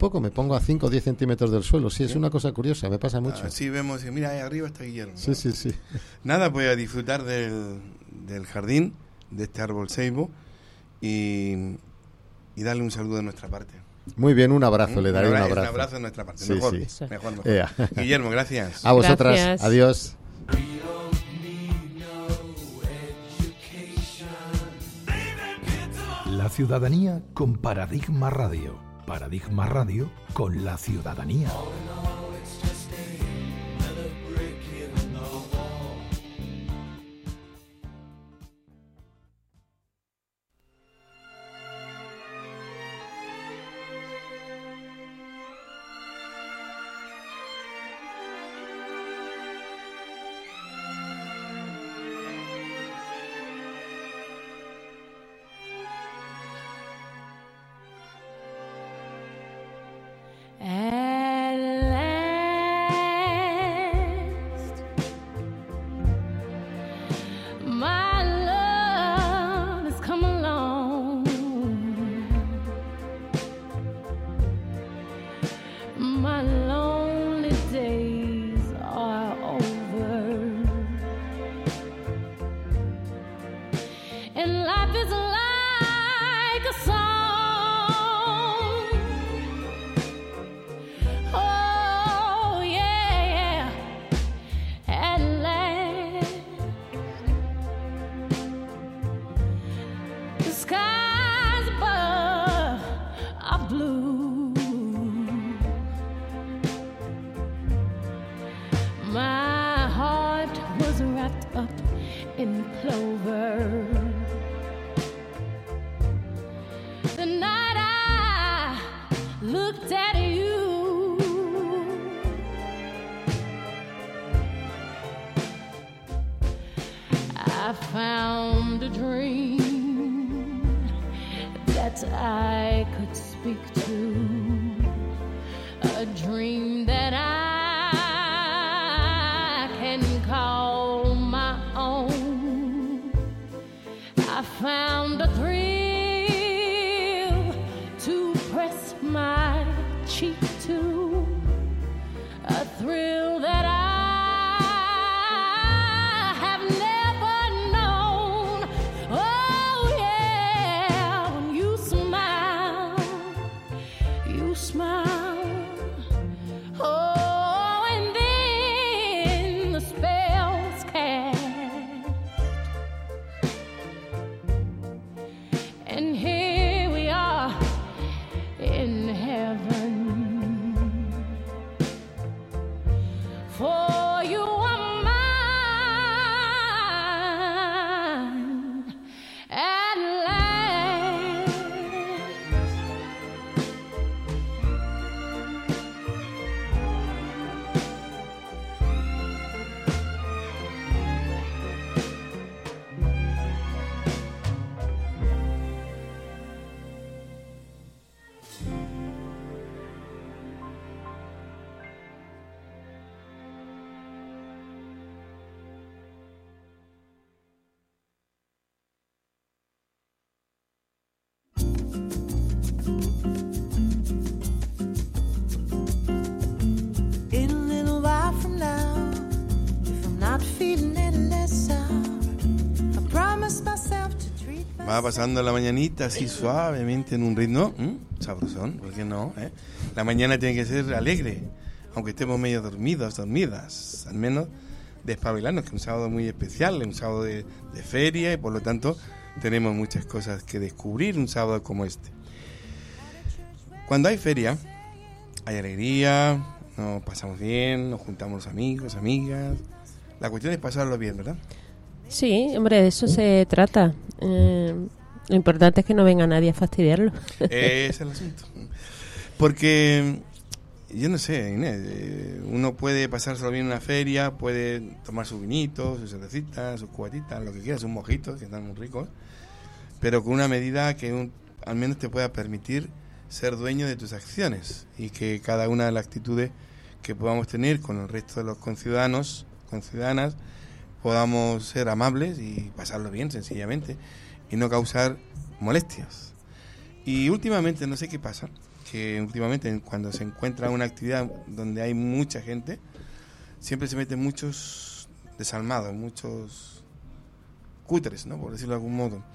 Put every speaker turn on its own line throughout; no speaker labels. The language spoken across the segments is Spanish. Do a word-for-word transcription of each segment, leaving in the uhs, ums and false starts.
poco, me pongo a cinco o diez centímetros del suelo. Sí, es
¿Sí?
una cosa curiosa, me pasa mucho.
Ah, sí, vemos, mira, ahí arriba está Guillermo.
Sí, sí, sí.
Nada, pues a disfrutar del, del jardín, de este árbol ceibo, y, y darle un saludo de nuestra parte.
Muy bien, un abrazo,
¿Mm?
le daré un
Un
abrazo.
abrazo de nuestra parte,
Sí,
mejor,
sí.
mejor, mejor.
Ea.
Guillermo, gracias.
A vosotras,
Gracias.
adiós.
La ciudadanía con Paradigma Radio. Paradigma Radio con la ciudadanía.
At last, my love has come along. My lonely days are over, and life is like a song. Oh yeah, at last the skies above are blue. My heart was wrapped up in clover the night I looked at you. I found a dream that I could speak to, a dream that I can call my own. I found a thrill to press my cheek to, a thrill that I have never known. Oh yeah, when you smile, you smile. Oh, and then the spell's cast, and here we are in heaven. For you are mine at last.
In a little while from now, if I'm not feeling any less sour, I promise myself to treat myself.
Va pasando la mañanita así suavemente en un ritmo ¿m? sabrosón, ¿por qué no? ¿Eh? La mañana tiene que ser alegre, aunque estemos medio dormidos, dormidas, al menos despabilarnos, que es un sábado muy especial, es un sábado de, de feria y por lo tanto tenemos muchas cosas que descubrir un sábado como este. Cuando hay feria, hay alegría, nos pasamos bien, nos juntamos los amigos, amigas. La cuestión es pasarlo bien, ¿verdad?
Sí, hombre, de eso se trata. Eh, lo importante es que no venga nadie a fastidiarlo.
Ese es el asunto. Porque, yo no sé, Inés, eh, uno puede pasárselo bien en una feria, puede tomar su vinito, sus cervecitas, sus cubatitas, lo que quiera, sus mojitos, que están muy ricos, pero con una medida que un, al menos te pueda permitir ser dueño de tus acciones y que cada una de las actitudes que podamos tener con el resto de los conciudadanos, conciudadanas, podamos ser amables y pasarlo bien, sencillamente, y no causar molestias. Y últimamente, no sé qué pasa, que últimamente cuando se encuentra una actividad donde hay mucha gente, siempre se meten muchos desalmados, muchos cutres, ¿no? Por decirlo de algún modo.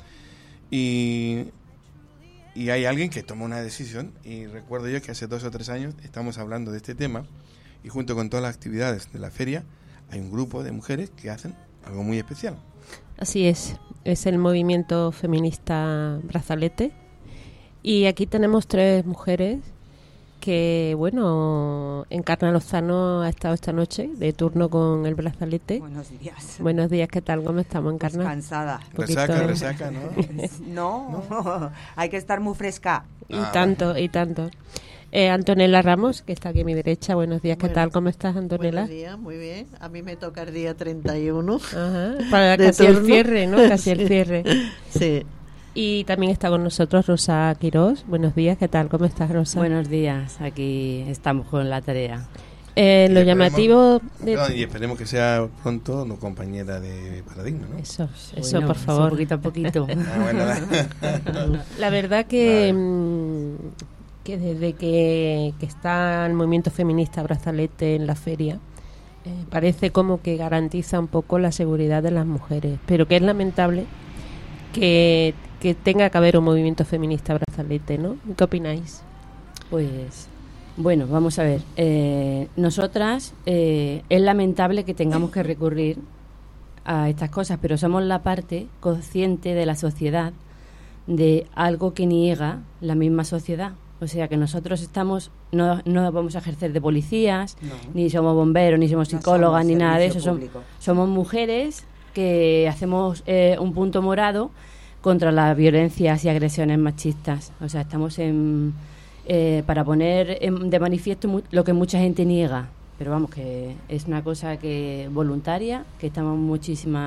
Y, y hay alguien que toma una decisión, y recuerdo yo que hace dos o tres años estamos hablando de este tema, y junto con todas las actividades de la feria hay un grupo de mujeres que hacen algo muy especial.
Así es, es el movimiento feminista Brazalete, y aquí tenemos tres mujeres que, bueno, Encarna Lozano ha estado esta noche de turno con el Brazalete.
Buenos días.
Buenos días, ¿qué tal? ¿Cómo estamos, Encarna?
Pues cansada.
Resaca, resaca, ¿no?
No, ¿No? Hay que estar muy fresca.
Y
Ah,
tanto, y tanto. Eh, Antonella Ramos, que está aquí a mi derecha. Buenos días, ¿qué
Bueno,
tal? ¿Cómo estás, Antonella?
Buenos días, muy bien. A mí me toca el día treinta y uno.
Ajá, para
de
casi el
turno.
cierre, ¿no? Casi el cierre.
Sí.
Y también está con nosotros Rosa Quirós. Buenos días, ¿qué tal? ¿Cómo estás, Rosa?
Buenos días, aquí estamos con la tarea.
Eh,
Y
lo
esperemos-
llamativo de...
no, y esperemos que sea pronto no compañera de Paradigma, ¿no?
Eso, eso,
Bueno,
por favor.
Poquito a poquito.
Ah, bueno, la-
La verdad que,
Vale.
mm, que desde que, que está el movimiento feminista Brazalete en la feria, eh, parece como que garantiza un poco la seguridad de las mujeres, pero que es lamentable que, que tenga que haber un movimiento feminista Brazalete, ¿no? ¿Qué opináis?
Pues, bueno, vamos a ver. Eh, nosotras, eh, es lamentable que tengamos que recurrir a estas cosas, pero somos la parte consciente de la sociedad de algo que niega la misma sociedad. O sea que nosotros estamos, no, no vamos a ejercer de policías,
No.
ni somos bomberos, ni somos
No
psicólogas,
somos
ni nada de eso.
servicio
Som-
público.
somos mujeres que hacemos eh, un punto morado contra las violencias y agresiones machistas. O sea, estamos en, eh, para poner en- de manifiesto mu- lo que mucha gente niega. Pero vamos, que es una cosa que voluntaria, que estamos muchísimas